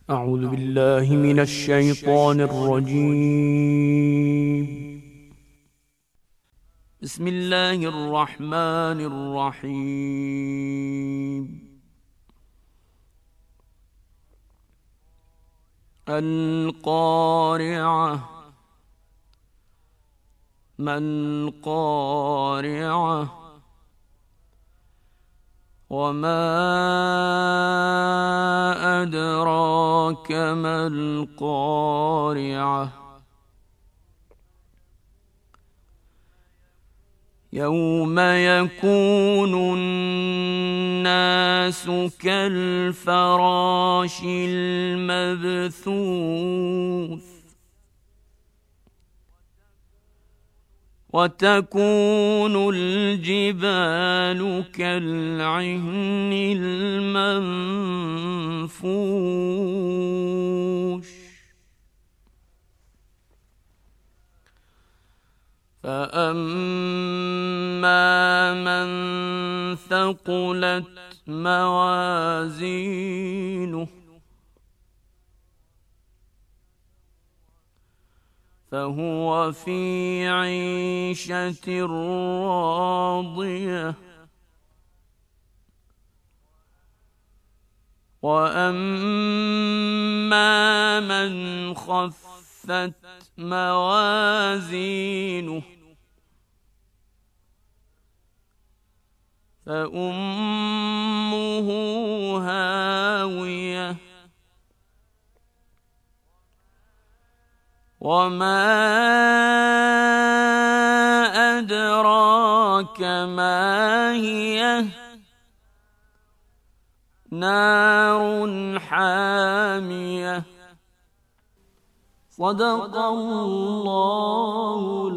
أعوذ بالله من الشيطان الرجيم. بسم الله الرحمن الرحيم. القارعة، ما القارعة، وما أدراك ما القارعة. يوم يكون الناس كالفراش المبثوث، وتكون الجبال كالعهن المنفوش. فأما من ثقلت موازينه فهو في عيشة راضية. وأما من خفت موازينه فأمه هاوية. وما أدراك ما هي، نار حامية. صدق الله